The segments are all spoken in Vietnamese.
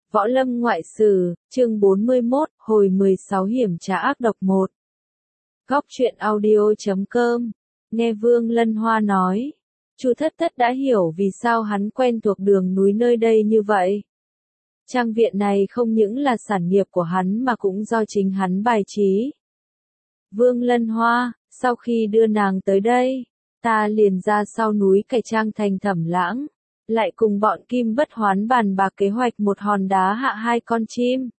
Võ Lâm Ngoại Sử, chương 41, hồi 16 hiểm trá ác độc 1. Góc truyện audio.com. Nghe Vương Lân Hoa nói, Chu Thất Thất đã hiểu vì sao hắn quen thuộc đường núi nơi đây như vậy. Trang viện này không những là sản nghiệp của hắn mà cũng do chính hắn bài trí. Vương Lân Hoa, sau khi đưa nàng tới đây, ta liền ra sau núi cày trang thành Thẩm Lãng, lại cùng bọn Kim Bất Hoán bàn bạc kế hoạch một hòn đá hạ hai con chim.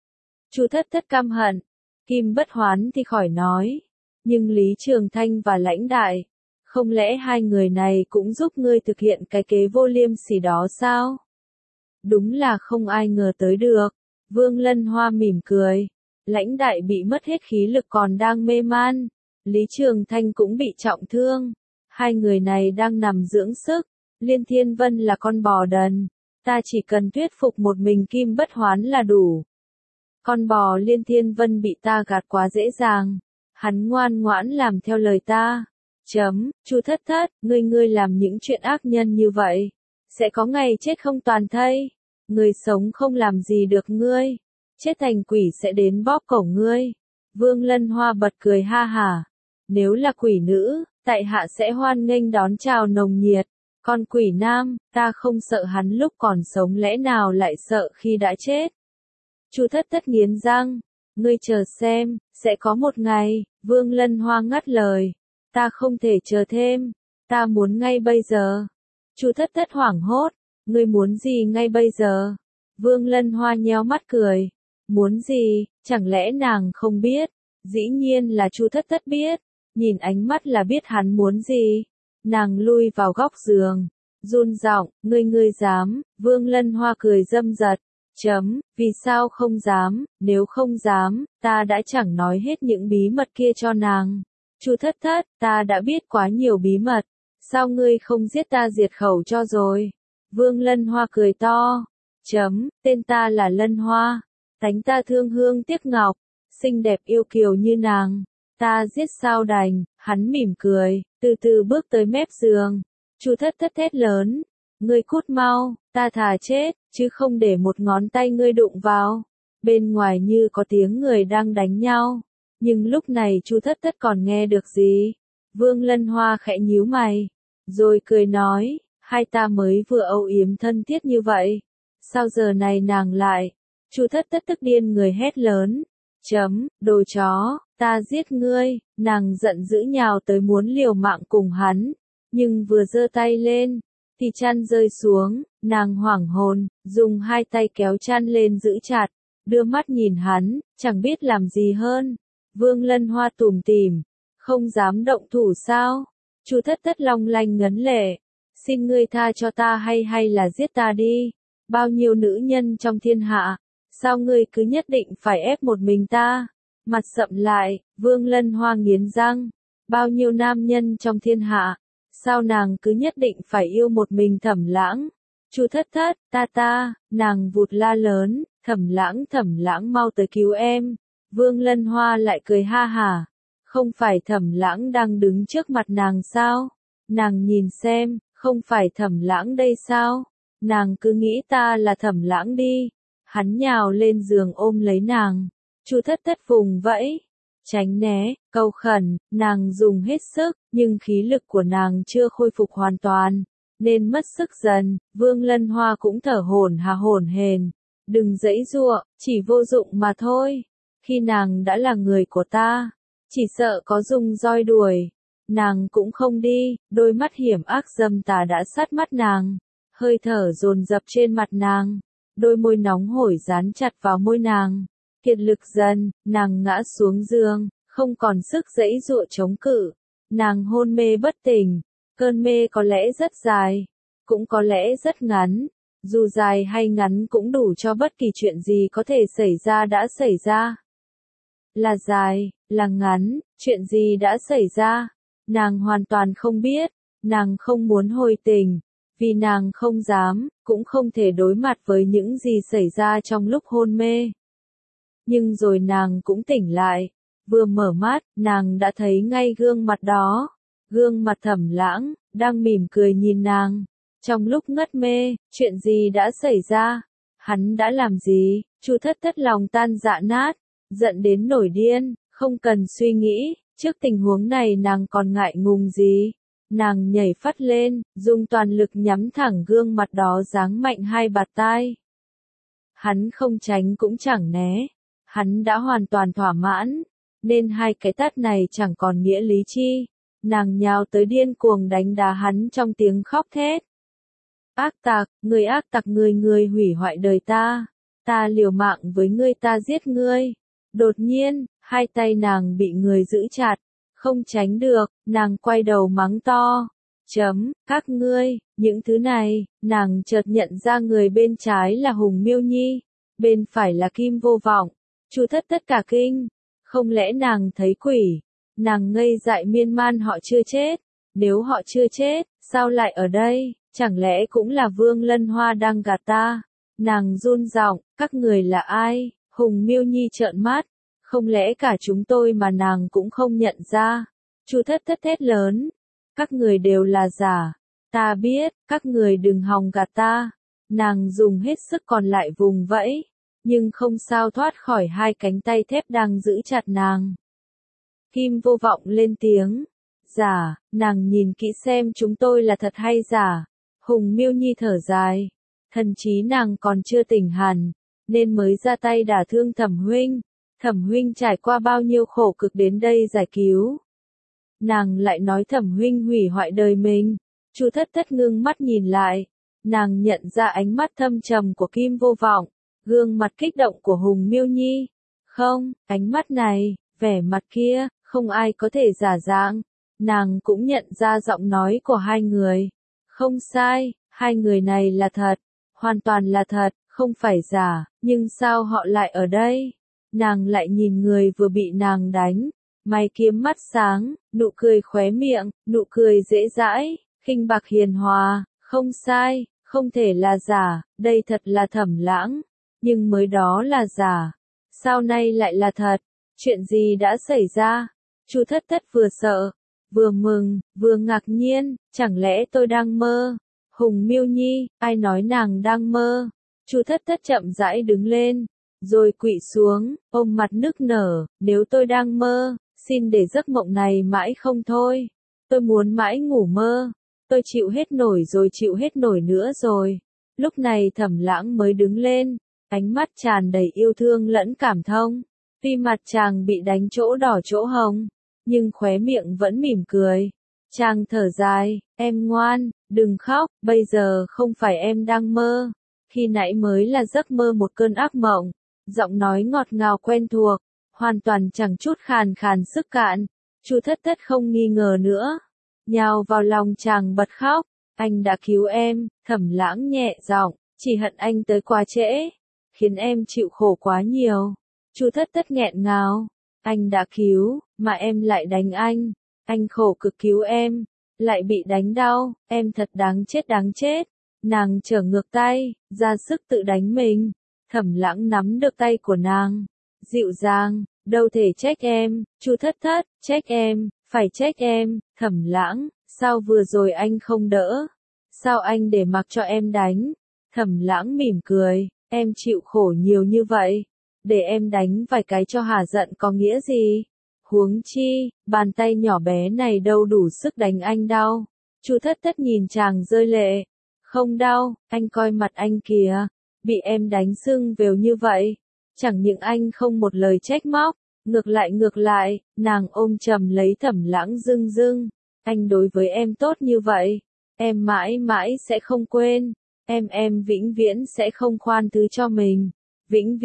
Chu Thất Thất căm hận, Kim Bất Hoán thì khỏi nói, nhưng Lý Trường Thanh và Lãnh Đại, không lẽ hai người này cũng giúp ngươi thực hiện cái kế vô liêm sỉ đó sao? Đúng là không ai ngờ tới được. Vương Lân Hoa mỉm cười. Lãnh Đại bị mất hết khí lực còn đang mê man. Lý Trường Thanh cũng bị trọng thương. Hai người này đang nằm dưỡng sức. Liên Thiên Vân là con bò đần. Ta chỉ cần thuyết phục một mình Kim Bất Hoán là đủ. Con bò Liên Thiên Vân bị ta gạt quá dễ dàng. Hắn ngoan ngoãn làm theo lời ta. Chu Thất Thất, ngươi làm những chuyện ác nhân như vậy, sẽ có ngày chết không toàn thây. Người sống không làm gì được ngươi, chết thành quỷ sẽ đến bóp cổ ngươi. Vương Lân Hoa bật cười ha hả. Nếu là quỷ nữ, tại hạ sẽ hoan nghênh đón chào nồng nhiệt. Còn quỷ nam, ta không sợ hắn lúc còn sống, lẽ nào lại sợ khi đã chết? Chu Thất Thất nghiến răng, ngươi chờ xem, sẽ có một ngày. Vương Lân Hoa ngắt lời, ta không thể chờ thêm, ta muốn ngay bây giờ. Chu Thất Thất hoảng hốt, ngươi muốn gì ngay bây giờ? Vương Lân Hoa nhéo mắt cười, muốn gì, chẳng lẽ nàng không biết? Dĩ nhiên là Chu Thất Thất biết, nhìn ánh mắt là biết hắn muốn gì. Nàng lui vào góc giường, run giọng, ngươi dám? Vương Lân Hoa cười dâm dật, vì sao không dám? Nếu không dám, ta đã chẳng nói hết những bí mật kia cho nàng. Chu Thất Thất, ta đã biết quá nhiều bí mật, sao ngươi không giết ta diệt khẩu cho rồi? Vương Lân Hoa cười to, tên ta là Lân Hoa, tánh ta thương hương tiếc ngọc, xinh đẹp yêu kiều như nàng, ta giết sao đành. Hắn mỉm cười, từ từ bước tới mép giường. Chu Thất Thất thét lớn, ngươi cút mau, ta thà chết, chứ không để một ngón tay ngươi đụng vào. Bên ngoài như có tiếng người đang đánh nhau, nhưng lúc này Chu Thất Thất còn nghe được gì? Vương Lân Hoa khẽ nhíu mày, rồi cười nói, hai ta mới vừa âu yếm thân thiết như vậy, sao giờ này nàng lại? Chu Thất Thất tức điên người hét lớn, đồ chó, ta giết ngươi. Nàng giận dữ nhào tới muốn liều mạng cùng hắn, nhưng vừa giơ tay lên, thì chăn rơi xuống, nàng hoảng hồn, dùng hai tay kéo chăn lên giữ chặt, đưa mắt nhìn hắn, chẳng biết làm gì hơn. Vương Lân Hoa tủm tỉm, không dám động thủ sao? Chu Thất Thất long lanh ngấn lệ, xin ngươi tha cho ta hay là giết ta đi. Bao nhiêu nữ nhân trong thiên hạ, sao ngươi cứ nhất định phải ép một mình ta? Mặt sậm lại, Vương Lân Hoa nghiến răng, bao nhiêu nam nhân trong thiên hạ, sao nàng cứ nhất định phải yêu một mình Thẩm Lãng? Chu Thất Thất, nàng vụt la lớn, Thẩm Lãng mau tới cứu em. Vương Lân Hoa lại cười ha hả, không phải Thẩm Lãng đang đứng trước mặt nàng sao? Nàng nhìn xem, không phải Thẩm Lãng đây sao? Nàng cứ nghĩ ta là Thẩm Lãng đi. Hắn nhào lên giường ôm lấy nàng. Chu Thất Thất vùng vẫy, tránh né, cầu khẩn, nàng dùng hết sức, nhưng khí lực của nàng chưa khôi phục hoàn toàn, nên mất sức dần. Vương Lân Hoa cũng thở hổn hển, đừng giãy giụa, chỉ vô dụng mà thôi. Khi nàng đã là người của ta, chỉ sợ có dùng roi đuổi, nàng cũng không đi. Đôi mắt hiểm ác dâm tà đã sát mắt nàng, hơi thở dồn dập trên mặt nàng, đôi môi nóng hổi dán chặt vào môi nàng. Kiệt lực dần, nàng ngã xuống giường, không còn sức giãy giụa chống cự. Nàng hôn mê bất tỉnh, cơn mê có lẽ rất dài, cũng có lẽ rất ngắn. Dù dài hay ngắn cũng đủ cho bất kỳ chuyện gì có thể xảy ra đã xảy ra. Là dài, là ngắn, chuyện gì đã xảy ra? Nàng hoàn toàn không biết, nàng không muốn hồi tỉnh, vì nàng không dám, cũng không thể đối mặt với những gì xảy ra trong lúc hôn mê. Nhưng rồi nàng cũng tỉnh lại, vừa mở mắt, nàng đã thấy ngay gương mặt đó, gương mặt Thẩm Lãng, đang mỉm cười nhìn nàng. Trong lúc ngất mê, chuyện gì đã xảy ra? Hắn đã làm gì? Chu Thất Thất lòng tan dạ nát, giận đến nổi điên, không cần suy nghĩ, trước tình huống này nàng còn ngại ngùng gì? Nàng nhảy phắt lên, dùng toàn lực nhắm thẳng gương mặt đó giáng mạnh hai bạt tai. Hắn không tránh cũng chẳng né, hắn đã hoàn toàn thỏa mãn, nên hai cái tát này chẳng còn nghĩa lý chi. Nàng nhào tới điên cuồng đánh đá hắn trong tiếng khóc thét. Ác tặc, người hủy hoại đời ta liều mạng với ngươi, ta giết ngươi. Đột nhiên, hai tay nàng bị người giữ chặt, không tránh được, nàng quay đầu mắng to. Các ngươi, những thứ này, nàng chợt nhận ra người bên trái là Hùng Miêu Nhi, bên phải là Kim Vô Vọng. Chu Thất Thất cả kinh, không lẽ nàng thấy quỷ? Nàng ngây dại miên man, họ chưa chết, nếu họ chưa chết, sao lại ở đây, chẳng lẽ cũng là Vương Lân Hoa đang gạt ta? Nàng run giọng, các người là ai? Hùng Miêu Nhi trợn mắt, không lẽ cả chúng tôi mà nàng cũng không nhận ra? Chu Thất Thất thét lớn, các người đều là giả, ta biết, các người đừng hòng gạt ta. Nàng dùng hết sức còn lại vùng vẫy, nhưng không sao thoát khỏi hai cánh tay thép đang giữ chặt nàng. Kim Vô Vọng lên tiếng, giả, nàng nhìn kỹ xem chúng tôi là thật hay giả. Hùng Miêu Nhi thở dài, thần trí nàng còn chưa tỉnh hẳn, nên mới ra tay đả thương Thẩm huynh. Thẩm huynh trải qua bao nhiêu khổ cực đến đây giải cứu. Nàng lại nói Thẩm huynh hủy hoại đời mình. Chu Thất Thất ngưng mắt nhìn lại, nàng nhận ra ánh mắt thâm trầm của Kim Vô Vọng, gương mặt kích động của Hùng Miêu Nhi. Không, ánh mắt này, vẻ mặt kia, không ai có thể giả dạng. Nàng cũng nhận ra giọng nói của hai người. Không sai, hai người này là thật, hoàn toàn là thật, không phải giả, nhưng sao họ lại ở đây? Nàng lại nhìn người vừa bị nàng đánh, mày kiếm mắt sáng, nụ cười khóe miệng, nụ cười dễ dãi, khinh bạc hiền hòa, không sai, không thể là giả, đây thật là Thẩm Lãng, nhưng mới đó là giả, sao nay lại là thật? Chuyện gì đã xảy ra? Chu Thất Thất vừa sợ, vừa mừng, vừa ngạc nhiên, chẳng lẽ tôi đang mơ? Hùng Miêu Nhi, ai nói nàng đang mơ? Chu Thất Thất chậm rãi đứng lên, rồi quỵ xuống, ôm mặt nức nở, nếu tôi đang mơ, xin để giấc mộng này mãi không thôi. Tôi muốn mãi ngủ mơ, tôi chịu hết nổi rồi chịu hết nổi nữa rồi. Lúc này Thẩm Lãng mới đứng lên, ánh mắt tràn đầy yêu thương lẫn cảm thông. Tuy mặt chàng bị đánh chỗ đỏ chỗ hồng, nhưng khóe miệng vẫn mỉm cười. Chàng thở dài, em ngoan, đừng khóc, bây giờ không phải em đang mơ. Khi nãy mới là giấc mơ một cơn ác mộng. Giọng nói ngọt ngào quen thuộc, hoàn toàn chẳng chút khàn khàn sức cạn. Chu Thất Thất không nghi ngờ nữa, nhào vào lòng chàng bật khóc. Anh đã cứu em, Thẩm Lãng nhẹ giọng, chỉ hận anh tới quá trễ, khiến em chịu khổ quá nhiều. Chu Thất Thất nghẹn ngào, anh đã cứu, mà em lại đánh anh khổ cực cứu em, lại bị đánh đau, em thật đáng chết đáng chết. Nàng trở ngược tay, ra sức tự đánh mình. Thẩm Lãng nắm được tay của nàng, dịu dàng, đâu thể trách em, Chu Thất Thất, trách em, phải trách em. Thẩm Lãng, sao vừa rồi anh không đỡ? Sao anh để mặc cho em đánh? Thẩm Lãng mỉm cười, em chịu khổ nhiều như vậy, để em đánh vài cái cho hả giận có nghĩa gì? Huống chi, bàn tay nhỏ bé này đâu đủ sức đánh anh đau. Chu Thất Thất nhìn chàng rơi lệ. Không đau, anh coi mặt anh kìa, bị em đánh sưng vèo như vậy. Chẳng những anh không một lời trách móc, ngược lại, nàng ôm chầm lấy Thẩm Lãng rưng rưng. Anh đối với em tốt như vậy, em mãi mãi sẽ không quên. Em vĩnh viễn sẽ không khoan thứ cho mình. Vĩnh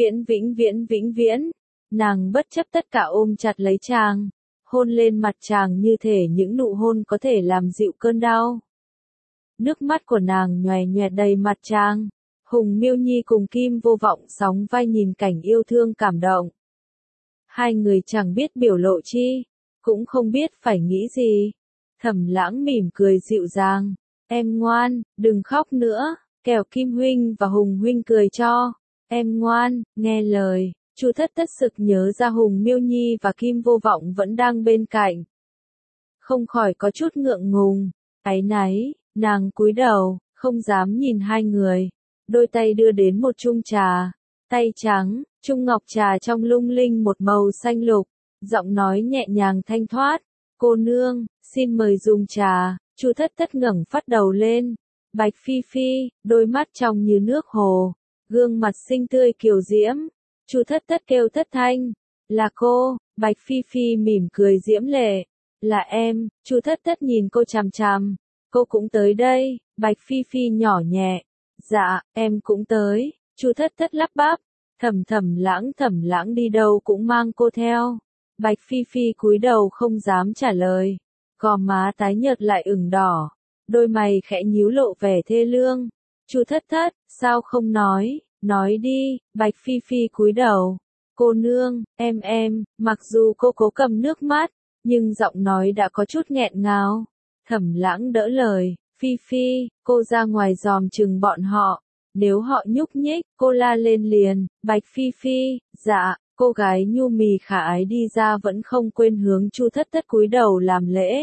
viễn. Nàng bất chấp tất cả ôm chặt lấy chàng, hôn lên mặt chàng như thể những nụ hôn có thể làm dịu cơn đau. Nước mắt của nàng nhòe nhòe đầy mặt chàng. Hùng Miêu Nhi cùng Kim Vô Vọng sóng vai nhìn cảnh yêu thương cảm động. Hai người chẳng biết biểu lộ chi, cũng không biết phải nghĩ gì. Thẩm Lãng mỉm cười dịu dàng, em ngoan, đừng khóc nữa, kẻo Kim huynh và Hùng huynh cười cho. Em ngoan, nghe lời. Chu Thất Thất sực nhớ ra Hùng Miêu Nhi và Kim Vô Vọng vẫn đang bên cạnh, không khỏi có chút ngượng ngùng, áy náy, nàng cúi đầu, không dám nhìn hai người. đôi tay đưa đến một chung trà, tay trắng, chung ngọc trà trong lung linh một màu xanh lục, giọng nói nhẹ nhàng thanh thoát, cô nương, xin mời dùng trà. Chu Thất Thất ngẩng phát đầu lên, Bạch Phi Phi, đôi mắt trong như nước hồ, gương mặt xinh tươi kiều diễm. Chu Thất Thất kêu thất thanh, là cô. Bạch Phi Phi mỉm cười diễm lệ, là em. Chu Thất Thất nhìn cô chằm chằm, cô cũng tới đây. Bạch Phi Phi nhỏ nhẹ, dạ, em cũng tới. Chu Thất Thất lắp bắp, Thẩm Lãng đi đâu cũng mang cô theo. Bạch Phi Phi cúi đầu không dám trả lời, gò má tái nhợt lại ửng đỏ, đôi mày khẽ nhíu lộ vẻ thê lương. Chu Thất Thất, sao không nói đi. Bạch Phi Phi cúi đầu, cô nương, em. Mặc dù cô cố cầm nước mắt, nhưng giọng nói đã có chút nghẹn ngào. Thẩm Lãng đỡ lời, Phi Phi, cô ra ngoài dòm chừng bọn họ, nếu họ nhúc nhích, cô la lên liền. Bạch Phi Phi, dạ. Cô gái nhu mì khả ái đi ra vẫn không quên hướng Chu Thất Thất cúi đầu làm lễ.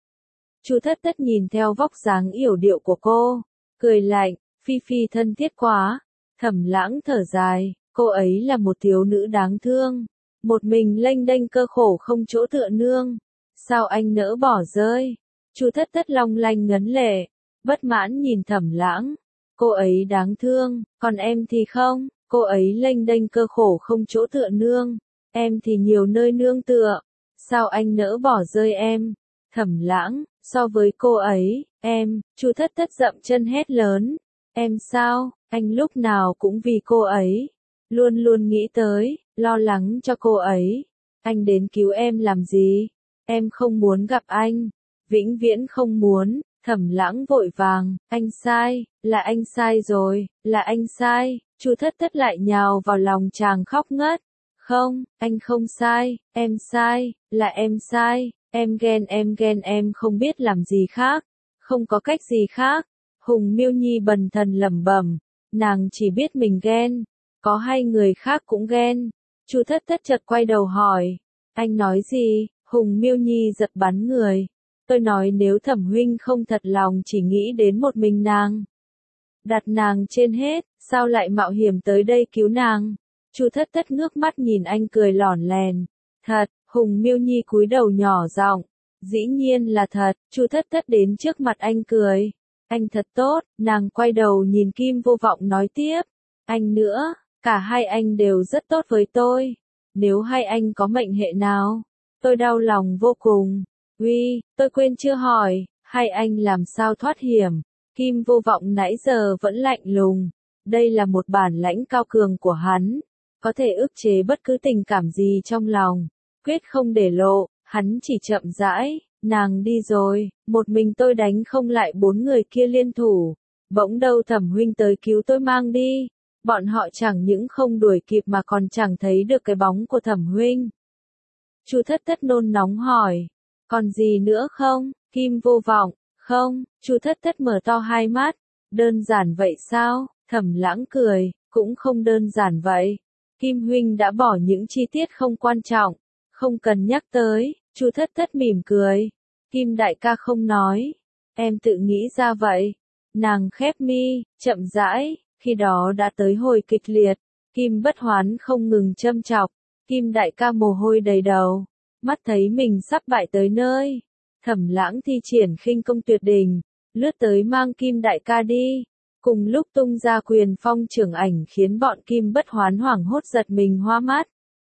Chu Thất Thất nhìn theo vóc dáng yểu điệu của cô, cười lạnh, Phi Phi thân thiết quá. Thẩm Lãng thở dài, cô ấy là một thiếu nữ đáng thương, một mình lênh đênh cơ khổ không chỗ tựa nương. Sao anh nỡ bỏ rơi? Chu Thất Thất long lanh ngấn lệ, bất mãn nhìn Thẩm Lãng. Cô ấy đáng thương, còn em thì không. Cô ấy lênh đênh cơ khổ không chỗ tựa nương, em thì nhiều nơi nương tựa. Sao anh nỡ bỏ rơi em? Thẩm Lãng, so với cô ấy, em. Chu Thất Thất dậm chân hét lớn, em sao? Anh lúc nào cũng vì cô ấy, luôn luôn nghĩ tới, lo lắng cho cô ấy. Anh đến cứu em làm gì? Em không muốn gặp anh, vĩnh viễn không muốn. Thẩm Lãng vội vàng, anh sai, là anh sai rồi, là anh sai. Chu Thất Thất lại nhào vào lòng chàng khóc ngất. Không, anh không sai, em sai, là em sai, em ghen em không biết làm gì khác, không có cách gì khác. Hùng Miêu Nhi bần thần lẩm bẩm, nàng chỉ biết mình ghen, có hay người khác cũng ghen. Chu Thất Thất chợt quay đầu hỏi, anh nói gì? Hùng Miêu Nhi giật bắn người. Tôi nói nếu Thẩm huynh không thật lòng chỉ nghĩ đến một mình nàng, đặt nàng trên hết, sao lại mạo hiểm tới đây cứu nàng? Chu Thất Thất ngước mắt nhìn anh cười lỏn lèn. Thật. Hùng Miêu Nhi cúi đầu nhỏ giọng, dĩ nhiên là thật. Chu Thất Thất đến trước mặt anh cười, anh thật tốt. Nàng quay đầu nhìn Kim Vô Vọng nói tiếp, anh nữa, cả hai anh đều rất tốt với tôi. Nếu hai anh có mệnh hệ nào, tôi đau lòng vô cùng. Uy, tôi quên chưa hỏi, hai anh làm sao thoát hiểm? Kim Vô Vọng nãy giờ vẫn lạnh lùng, đây là một bản lãnh cao cường của hắn, có thể ức chế bất cứ tình cảm gì trong lòng, quyết không để lộ. Hắn chỉ chậm rãi, nàng đi rồi, một mình tôi đánh không lại bốn người kia liên thủ, bỗng đâu Thẩm huynh tới cứu tôi mang đi, bọn họ chẳng những không đuổi kịp mà còn chẳng thấy được cái bóng của Thẩm huynh. Chu Thất Thất nôn nóng hỏi, còn gì nữa không? Kim Vô Vọng, không. Chu Thất Thất mở to hai mắt, đơn giản vậy sao? Thẩm Lãng cười, cũng không đơn giản vậy. Kim huynh đã bỏ những chi tiết không quan trọng, không cần nhắc tới. Chu Thất Thất mỉm cười, Kim đại ca không nói, em tự nghĩ ra vậy. Nàng khép mi, chậm rãi, khi đó đã tới hồi kịch liệt. Kim Bất Hoán không ngừng châm chọc, Kim đại ca mồ hôi đầy đầu, mắt thấy mình sắp bại tới nơi. Thẩm Lãng thi triển khinh công tuyệt đỉnh, lướt tới mang Kim đại ca đi, cùng lúc tung ra quyền phong trưởng ảnh khiến bọn Kim Bất Hoán hoảng hốt giật mình hoa mắt.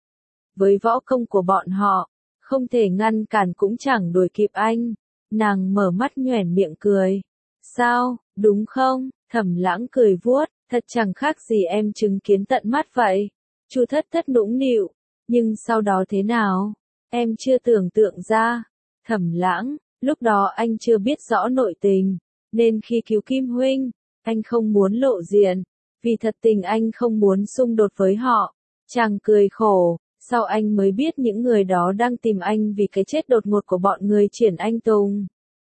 Với võ công của bọn họ, không thể ngăn cản cũng chẳng đuổi kịp anh. Nàng mở mắt nhoẻn miệng cười. Sao, đúng không? Thẩm Lãng cười vuốt, thật chẳng khác gì em chứng kiến tận mắt vậy. Chu Thất Thất nũng nịu, nhưng sau đó thế nào? Em chưa tưởng tượng ra. Thẩm Lãng, lúc đó anh chưa biết rõ nội tình, nên khi cứu Kim huynh, anh không muốn lộ diện, vì thật tình anh không muốn xung đột với họ. Chàng cười khổ, sau anh mới biết những người đó đang tìm anh vì cái chết đột ngột của bọn người Triển Anh Tùng.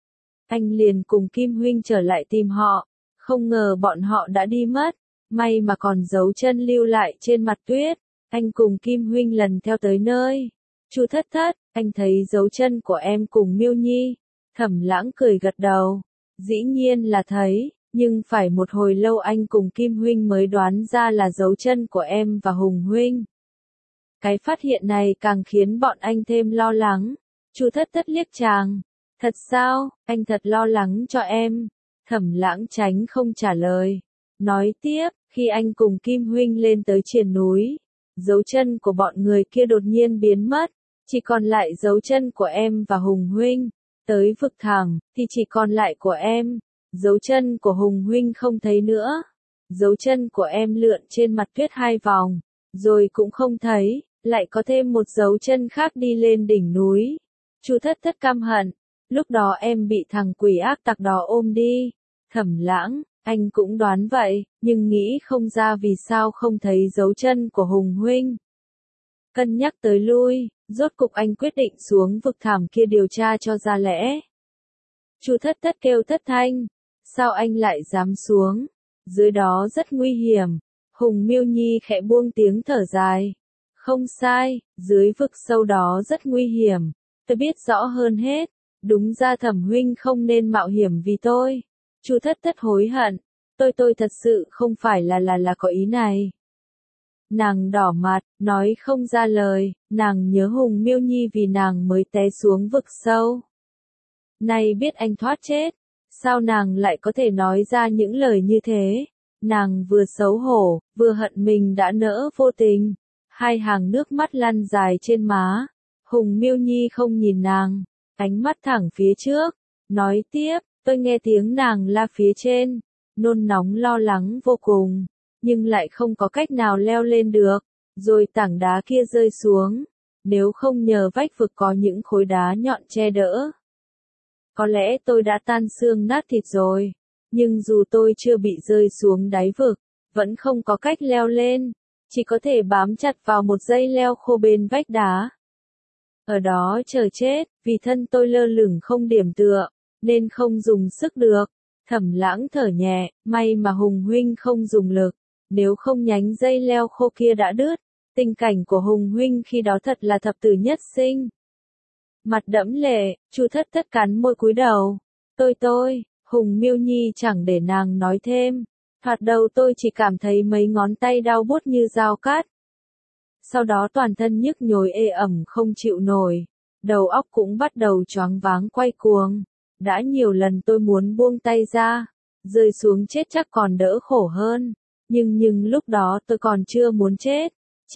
Anh liền cùng Kim huynh trở lại tìm họ, không ngờ bọn họ đã đi mất, may mà còn dấu chân lưu lại trên mặt tuyết. Anh cùng Kim huynh lần theo tới nơi. Chu Thất Thất, anh thấy dấu chân của em cùng Miêu Nhi. Thẩm Lãng cười gật đầu, dĩ nhiên là thấy, Nhưng phải một hồi lâu anh cùng Kim huynh mới đoán ra là dấu chân của em và Hùng huynh. Cái phát hiện này càng khiến bọn anh thêm lo lắng. Chu Thất Thất liếc chàng. Thật sao, anh thật lo lắng cho em. Thẩm Lãng tránh không trả lời. Nói tiếp, khi anh cùng Kim huynh lên tới triền núi, dấu chân của bọn người kia đột nhiên biến mất, chỉ còn lại dấu chân của em và Hùng huynh. Tới vực thẳm, thì chỉ còn lại của em. Dấu chân của Hùng huynh không thấy nữa. Dấu chân của em lượn trên mặt tuyết 2 vòng, rồi cũng không thấy, lại có thêm một dấu chân khác đi lên đỉnh núi. Chu Thất Thất căm hận, lúc đó em bị thằng quỷ ác tặc đó ôm đi. Thẩm Lãng, anh cũng đoán vậy, nhưng nghĩ không ra vì sao không thấy dấu chân của Hùng huynh. Cân nhắc tới lui, rốt cục anh quyết định xuống vực thẳm kia điều tra cho ra lẽ. Chu Thất Thất kêu thất thanh, sao anh lại dám xuống? Dưới đó rất nguy hiểm. Hùng Miêu Nhi khẽ buông tiếng thở dài. Không sai, dưới vực sâu đó rất nguy hiểm. Tôi biết rõ hơn hết. Đúng ra Thẩm huynh không nên mạo hiểm vì tôi. Chu Thất Thất hối hận. Tôi thật sự không phải là có ý này. Nàng đỏ mặt, nói không ra lời, nàng nhớ Hùng Miêu Nhi vì nàng mới té xuống vực sâu. Nay biết anh thoát chết, sao nàng lại có thể nói ra những lời như thế? Nàng vừa xấu hổ, vừa hận mình đã nỡ vô tình. 2 hàng nước mắt lăn dài trên má. Hùng Miêu Nhi không nhìn nàng, ánh mắt thẳng phía trước, nói tiếp, tôi nghe tiếng nàng la phía trên, nôn nóng lo lắng vô cùng, nhưng lại không có cách nào leo lên được, rồi tảng đá kia rơi xuống, nếu không nhờ vách vực có những khối đá nhọn che đỡ. Có lẽ tôi đã tan xương nát thịt rồi, nhưng dù tôi chưa bị rơi xuống đáy vực, vẫn không có cách leo lên, chỉ có thể bám chặt vào một dây leo khô bên vách đá. Ở đó chờ chết, vì thân tôi lơ lửng không điểm tựa, nên không dùng sức được. Thẩm Lãng thở nhẹ, may mà Hùng huynh không dùng lực, nếu không nhánh dây leo khô kia đã đứt. Tình cảnh của Hùng huynh khi đó thật là thập tử nhất sinh. Mặt đẫm lệ, Chu Thất Thất cắn môi cúi đầu. Tôi, Hùng Miêu Nhi chẳng để nàng nói thêm. Thoạt đầu tôi chỉ cảm thấy mấy ngón tay đau buốt như dao cắt. Sau đó toàn thân nhức nhối ê ẩm không chịu nổi. Đầu óc cũng bắt đầu choáng váng quay cuồng. Đã nhiều lần tôi muốn buông tay ra. Rơi xuống chết chắc còn đỡ khổ hơn. Nhưng lúc đó tôi còn chưa muốn chết. Chỉ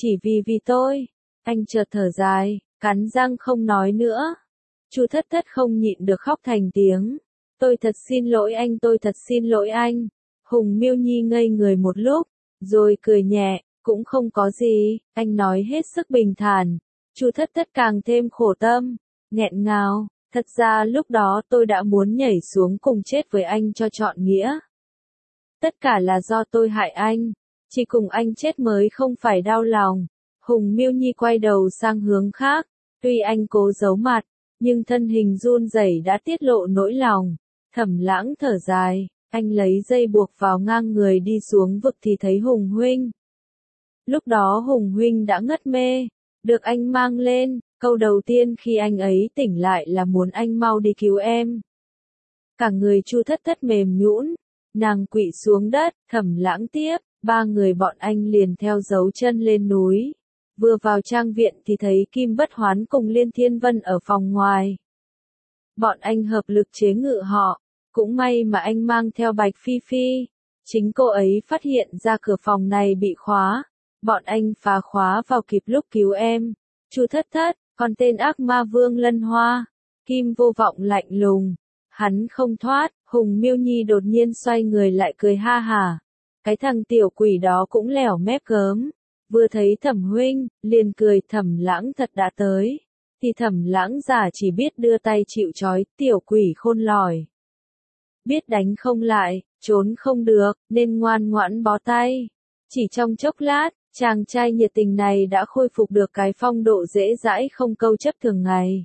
vì tôi. Anh chợt thở dài, cắn răng không nói nữa. Chu Thất Thất không nhịn được khóc thành tiếng. Tôi thật xin lỗi anh, tôi thật xin lỗi anh. Hùng Miêu Nhi ngây người một lúc, rồi cười nhẹ, cũng không có gì, anh nói hết sức bình thản. Chu Thất Thất càng thêm khổ tâm, nghẹn ngào, thật ra lúc đó tôi đã muốn nhảy xuống cùng chết với anh cho trọn nghĩa. Tất cả là do tôi hại anh, chỉ cùng anh chết mới không phải đau lòng. Hùng Miêu Nhi quay đầu sang hướng khác, tuy anh cố giấu mặt, nhưng thân hình run rẩy đã tiết lộ nỗi lòng. Thẩm Lãng thở dài, anh lấy dây buộc vào ngang người đi xuống vực thì thấy Hùng huynh. Lúc đó Hùng huynh đã ngất mê, được anh mang lên, câu đầu tiên khi anh ấy tỉnh lại là muốn anh mau đi cứu em. Cả người Chu Thất Thất mềm nhũn, nàng quỵ xuống đất. Thẩm Lãng tiếp, 3 người bọn anh liền theo dấu chân lên núi. Vừa vào trang viện thì thấy Kim Bất Hoán cùng Liên Thiên Vân ở phòng ngoài. Bọn anh hợp lực chế ngự họ, cũng may mà anh mang theo Bạch Phi Phi. Chính cô ấy phát hiện ra cửa phòng này bị khóa. Bọn anh phá khóa vào kịp lúc cứu em. Chu Thất Thất, còn tên ác ma Vương Lân Hoa. Kim Vô Vọng lạnh lùng. Hắn không thoát. Hùng Miêu Nhi đột nhiên xoay người lại cười ha hả. Cái thằng tiểu quỷ đó cũng lẻo mép gớm. Vừa thấy Thẩm huynh, liền cười. Thẩm Lãng thật đã tới. Thì Thẩm Lãng giả chỉ biết đưa tay chịu trói, tiểu quỷ khôn lỏi. Biết đánh không lại, trốn không được, nên ngoan ngoãn bó tay. Chỉ trong chốc lát, chàng trai nhiệt tình này đã khôi phục được cái phong độ dễ dãi không câu chấp thường ngày.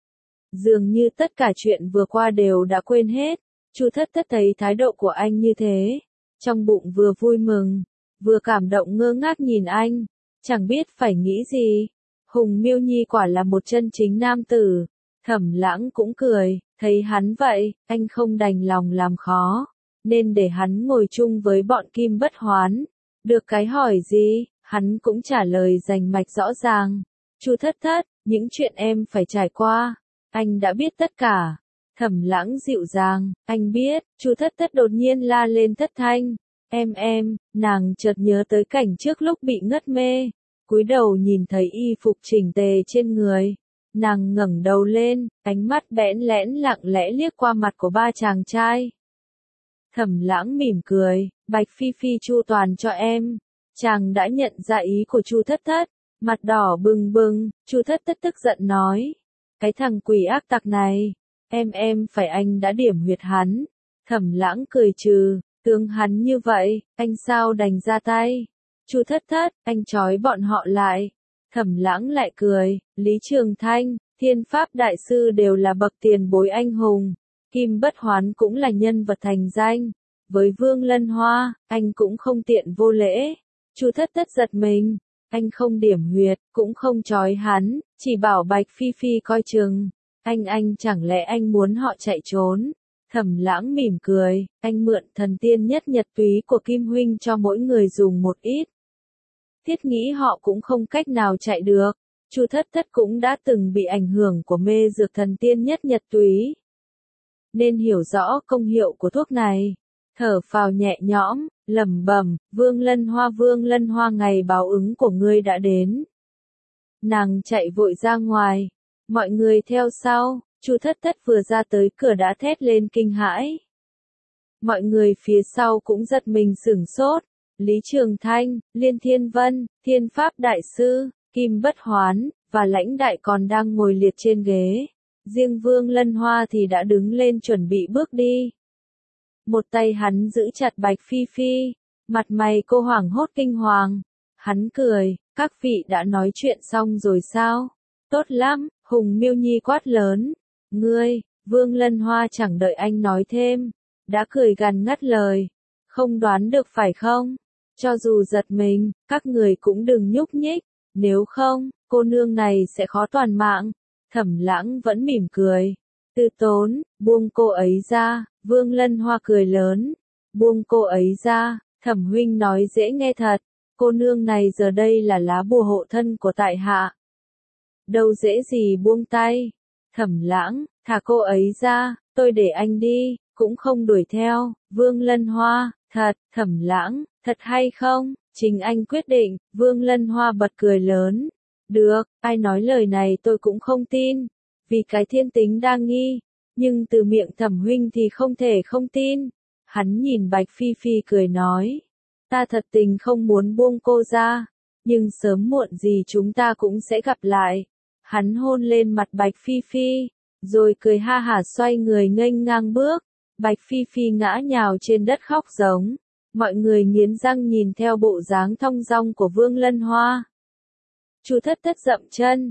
Dường như tất cả chuyện vừa qua đều đã quên hết. Chu Thất Thất thấy thái độ của anh như thế, trong bụng vừa vui mừng, vừa cảm động ngơ ngác nhìn anh, chẳng biết phải nghĩ gì. Hùng Miêu Nhi quả là một chân chính nam tử. Thẩm Lãng cũng cười, thấy hắn vậy, anh không đành lòng làm khó. nên để hắn ngồi chung với bọn Kim Bất Hoán. Được cái hỏi gì, hắn cũng trả lời rành mạch rõ ràng. Chu Thất Thất, những chuyện em phải trải qua, anh đã biết tất cả. Thẩm Lãng dịu dàng, anh biết. Chu Thất Thất đột nhiên la lên thất thanh. Nàng chợt nhớ tới cảnh trước lúc bị ngất mê. Cúi đầu nhìn thấy y phục chỉnh tề trên người. Nàng ngẩng đầu lên, ánh mắt bẽn lẽn lặng lẽ liếc qua mặt của ba chàng trai. Thẩm Lãng mỉm cười, Bạch Phi Phi chu toàn cho em. Chàng đã nhận ra ý của Chu Thất Thất, mặt đỏ bừng bừng. Chu Thất Thất tức giận nói, cái thằng quỷ ác tặc này, em phải anh đã điểm huyệt hắn. Thẩm Lãng cười trừ, tướng hắn như vậy, anh sao đành ra tay. Chu Thất Thất, anh trói bọn họ lại. Thẩm Lãng lại cười, Lý Trường Thanh, Thiên Pháp Đại Sư đều là bậc tiền bối anh hùng. Kim Bất Hoán cũng là nhân vật thành danh. Với Vương Lân Hoa, anh cũng không tiện vô lễ. Chu Thất Thất giật mình, anh không điểm huyệt, cũng không trói hắn, chỉ bảo Bạch Phi Phi coi chừng. Anh chẳng lẽ anh muốn họ chạy trốn? Thẩm Lãng mỉm cười, anh mượn thần tiên nhất nhật túy của Kim Huynh cho mỗi người dùng một ít. Thiết nghĩ họ cũng không cách nào chạy được. Chu Thất Thất cũng đã từng bị ảnh hưởng của mê dược thần tiên nhất nhật túy, nên hiểu rõ công hiệu của thuốc này. Thở phào nhẹ nhõm, lẩm bẩm, Vương Lân Hoa, ngày báo ứng của ngươi đã đến. Nàng chạy vội ra ngoài, mọi người theo sau. Chu Thất Thất vừa ra tới cửa đã thét lên kinh hãi. Mọi người phía sau cũng giật mình sửng sốt. Lý Trường Thanh, Liên Thiên Vân, Thiên Pháp Đại Sư, Kim Bất Hoán, và Lãnh Đại còn đang ngồi liệt trên ghế. Riêng Vương Lân Hoa thì đã đứng lên chuẩn bị bước đi. Một tay hắn giữ chặt Bạch Phi Phi, mặt mày cô hoảng hốt kinh hoàng. Hắn cười, các vị đã nói chuyện xong rồi sao? Tốt lắm, Hùng Miêu Nhi quát lớn. Ngươi, Vương Lân Hoa chẳng đợi anh nói thêm, đã cười gằn ngắt lời. Không đoán được phải không? Cho dù giật mình, các người cũng đừng nhúc nhích, nếu không, cô nương này sẽ khó toàn mạng. Thẩm Lãng vẫn mỉm cười. Tư Tốn, buông cô ấy ra. Vương Lân Hoa cười lớn. Buông cô ấy ra, Thẩm huynh nói dễ nghe thật. Cô nương này giờ đây là lá bùa hộ thân của tại hạ. Đâu dễ gì buông tay. Thẩm Lãng, thả cô ấy ra, tôi để anh đi, cũng không đuổi theo. Vương Lân Hoa, thật. Thẩm Lãng, thật hay không? Chính anh quyết định. Vương Lân Hoa bật cười lớn. Được, ai nói lời này tôi cũng không tin. Vì cái thiên tính đa nghi. Nhưng từ miệng Thẩm huynh thì không thể không tin. Hắn nhìn Bạch Phi Phi cười nói. Ta thật tình không muốn buông cô ra. Nhưng sớm muộn gì chúng ta cũng sẽ gặp lại. Hắn hôn lên mặt Bạch Phi Phi. Rồi cười ha hả xoay người nghênh ngang bước. Bạch Phi Phi ngã nhào trên đất khóc giống. Mọi người nghiến răng nhìn theo bộ dáng thong dong của Vương Lân Hoa. Chu Thất Thất dậm chân.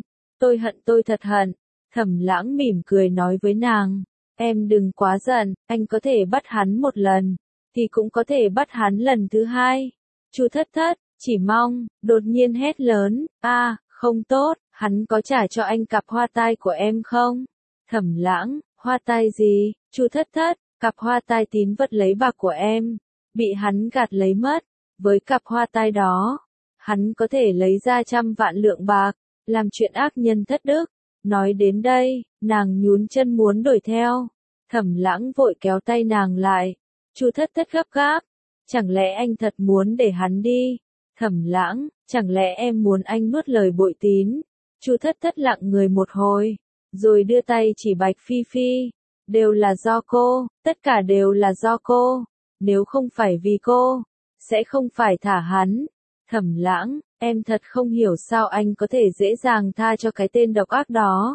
Tôi thật hận. Thẩm Lãng mỉm cười nói với nàng. Em đừng quá giận, anh có thể bắt hắn một lần, thì cũng có thể bắt hắn lần thứ hai. Chu Thất Thất, chỉ mong, đột nhiên hét lớn. Không tốt, hắn có trả cho anh cặp hoa tai của em không? Thẩm Lãng, hoa tai gì? Chu Thất Thất, cặp hoa tai tín vật lấy bạc của em, bị hắn gạt lấy mất. Với cặp hoa tai đó, hắn có thể lấy ra 100 vạn lượng bạc, làm chuyện ác nhân thất đức. Nói đến đây, nàng nhún chân muốn đuổi theo. Thẩm Lãng vội kéo tay nàng lại. Chu Thất Thất gấp gáp. Chẳng lẽ anh thật muốn để hắn đi? Thẩm Lãng, chẳng lẽ em muốn anh nuốt lời bội tín? Chu Thất Thất lặng người một hồi, rồi đưa tay chỉ Bạch Phi Phi. Đều là do cô, tất cả đều là do cô. Nếu không phải vì cô, sẽ không phải thả hắn. Thẩm Lãng, em thật không hiểu sao anh có thể dễ dàng tha cho cái tên độc ác đó.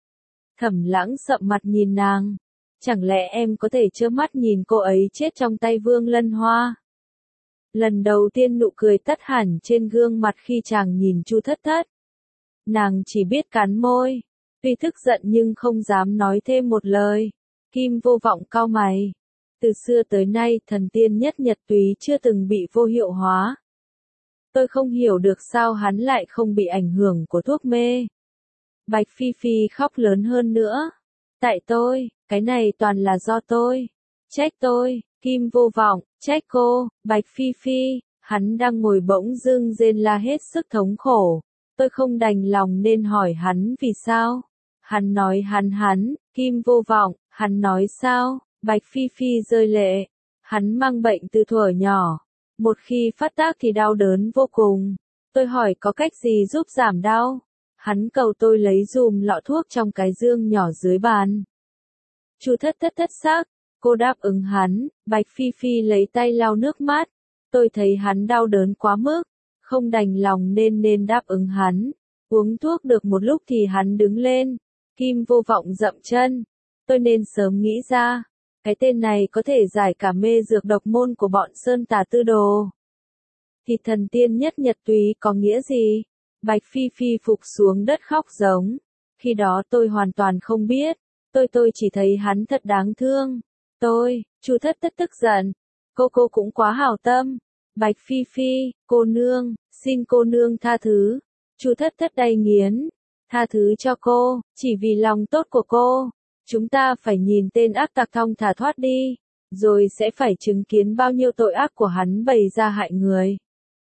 Thẩm Lãng sậm mặt nhìn nàng. Chẳng lẽ em có thể trơ mắt nhìn cô ấy chết trong tay Vương Lân Hoa? Lần đầu tiên nụ cười tắt hẳn trên gương mặt khi chàng nhìn Chu Thất Thất. Nàng chỉ biết cắn môi. Tuy tức giận nhưng không dám nói thêm một lời. Kim Vô Vọng cau mày. Từ xưa tới nay thần tiên nhất nhật túy chưa từng bị vô hiệu hóa. Tôi không hiểu được sao hắn lại không bị ảnh hưởng của thuốc mê. Bạch Phi Phi khóc lớn hơn nữa. Tại tôi, cái này toàn là do tôi. Trách tôi, Kim vô vọng, trách cô, Bạch Phi Phi, hắn đang ngồi bỗng dưng rên la hết sức thống khổ. Tôi không đành lòng nên hỏi hắn vì sao. Hắn nói hắn, Kim vô vọng, hắn nói sao, Bạch Phi Phi rơi lệ. Hắn mang bệnh từ thuở nhỏ. Một khi phát tác thì đau đớn vô cùng. Tôi hỏi có cách gì giúp giảm đau. Hắn cầu tôi lấy dùm lọ thuốc trong cái dương nhỏ dưới bàn. Chu Thất thất sắc. Cô đáp ứng hắn, Bạch Phi Phi lấy tay lau nước mắt. Tôi thấy hắn đau đớn quá mức, không đành lòng nên đáp ứng hắn. Uống thuốc được một lúc thì hắn đứng lên. Kim vô vọng dậm chân. Tôi nên sớm nghĩ ra. Cái tên này có thể giải cả mê dược độc môn của bọn Sơn Tà Tư Đồ. Thì thần tiên nhất nhật túy có nghĩa gì? Bạch Phi Phi phục xuống đất khóc giống. Khi đó tôi hoàn toàn không biết. Tôi chỉ thấy hắn thật đáng thương. Chu Thất tức giận. Cô cũng quá hảo tâm. Bạch Phi Phi, cô nương, xin cô nương tha thứ. Chu Thất đầy nghiến. Tha thứ cho cô, chỉ vì lòng tốt của cô. Chúng ta phải nhìn tên ác tặc thong thả thoát đi. Rồi sẽ phải chứng kiến bao nhiêu tội ác của hắn bày ra hại người.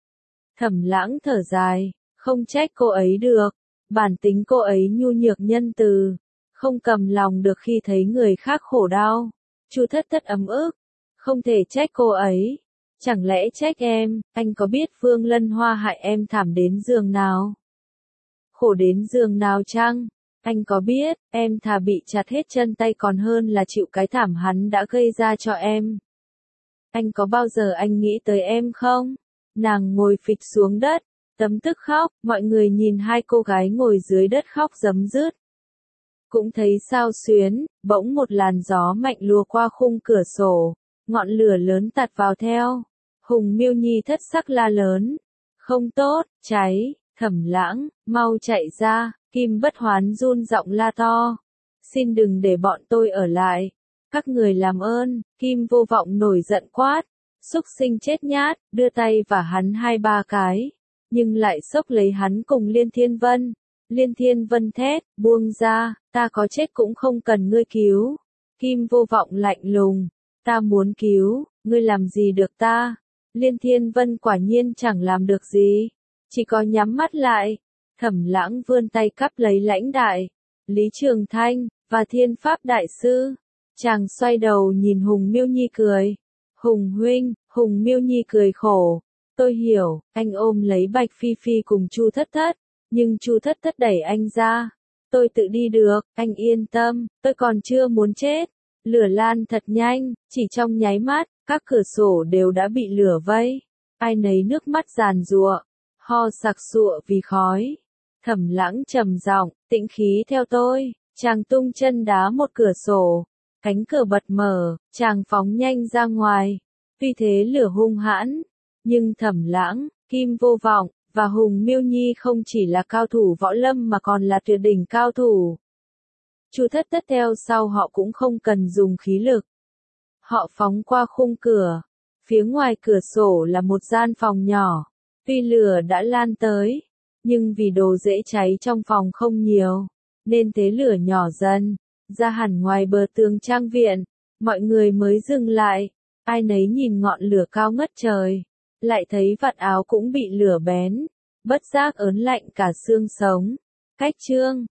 Thẩm Lãng thở dài, không trách cô ấy được. Bản tính cô ấy nhu nhược nhân từ. Không cầm lòng được khi thấy người khác khổ đau. Chu Thất ấm ức. Không thể trách cô ấy. Chẳng lẽ trách em, anh có biết Vương Lân Hoa hại em thảm đến giường nào? Khổ đến giường nào chăng? Anh có biết, em thà bị chặt hết chân tay còn hơn là chịu cái thảm hắn đã gây ra cho em. Anh có bao giờ anh nghĩ tới em không? Nàng ngồi phịch xuống đất, tấm tức khóc, mọi người nhìn hai cô gái ngồi dưới đất khóc rấm rứt. Cũng thấy sao xuyến, bỗng một làn gió mạnh lùa qua khung cửa sổ, ngọn lửa lớn tạt vào theo. Hùng Miêu Nhi thất sắc la lớn. Không tốt, cháy, Thẩm Lãng, mau chạy ra, Kim Bất Hoán run giọng la to. Xin đừng để bọn tôi ở lại. Các người làm ơn, Kim vô vọng nổi giận quát. Xúc sinh chết nhát, đưa tay vả hắn 2-3 cái. Nhưng lại xốc lấy hắn cùng Liên Thiên Vân. Liên Thiên Vân thét, buông ra, ta có chết cũng không cần ngươi cứu. Kim vô vọng lạnh lùng, ta muốn cứu, ngươi làm gì được ta? Liên Thiên Vân quả nhiên chẳng làm được gì, chỉ có nhắm mắt lại. Thẩm Lãng vươn tay cắp lấy Lãnh Đại, Lý Trường Thanh, và Thiên Pháp Đại Sư. Chàng xoay đầu nhìn Hùng Miêu Nhi cười. Hùng huynh, Hùng Miêu Nhi cười khổ. Tôi hiểu, anh ôm lấy Bạch Phi Phi cùng Chu Thất, nhưng Chu Thất đẩy anh ra. Tôi tự đi được, anh yên tâm, tôi còn chưa muốn chết. Lửa lan thật nhanh, chỉ trong nháy mắt, các cửa sổ đều đã bị lửa vây. Ai nấy nước mắt giàn giụa, ho sặc sụa vì khói. Thẩm Lãng trầm giọng, tĩnh khí theo tôi. Chàng tung chân đá một cửa sổ, cánh cửa bật mở, chàng phóng nhanh ra ngoài. Tuy thế lửa hung hãn, nhưng Thẩm Lãng, Kim vô vọng và Hùng Miêu Nhi không chỉ là cao thủ võ lâm mà còn là tuyệt đỉnh cao thủ. Chu Thất theo sau họ cũng không cần dùng khí lực. Họ phóng qua khung cửa. Phía ngoài cửa sổ là một gian phòng nhỏ. Tuy lửa đã lan tới, nhưng vì đồ dễ cháy trong phòng không nhiều, nên thế lửa nhỏ dần, ra hẳn ngoài bờ tường trang viện. Mọi người mới dừng lại. Ai nấy nhìn ngọn lửa cao ngất trời. Lại thấy vạt áo cũng bị lửa bén. Bất giác ớn lạnh cả xương sống. Cách chương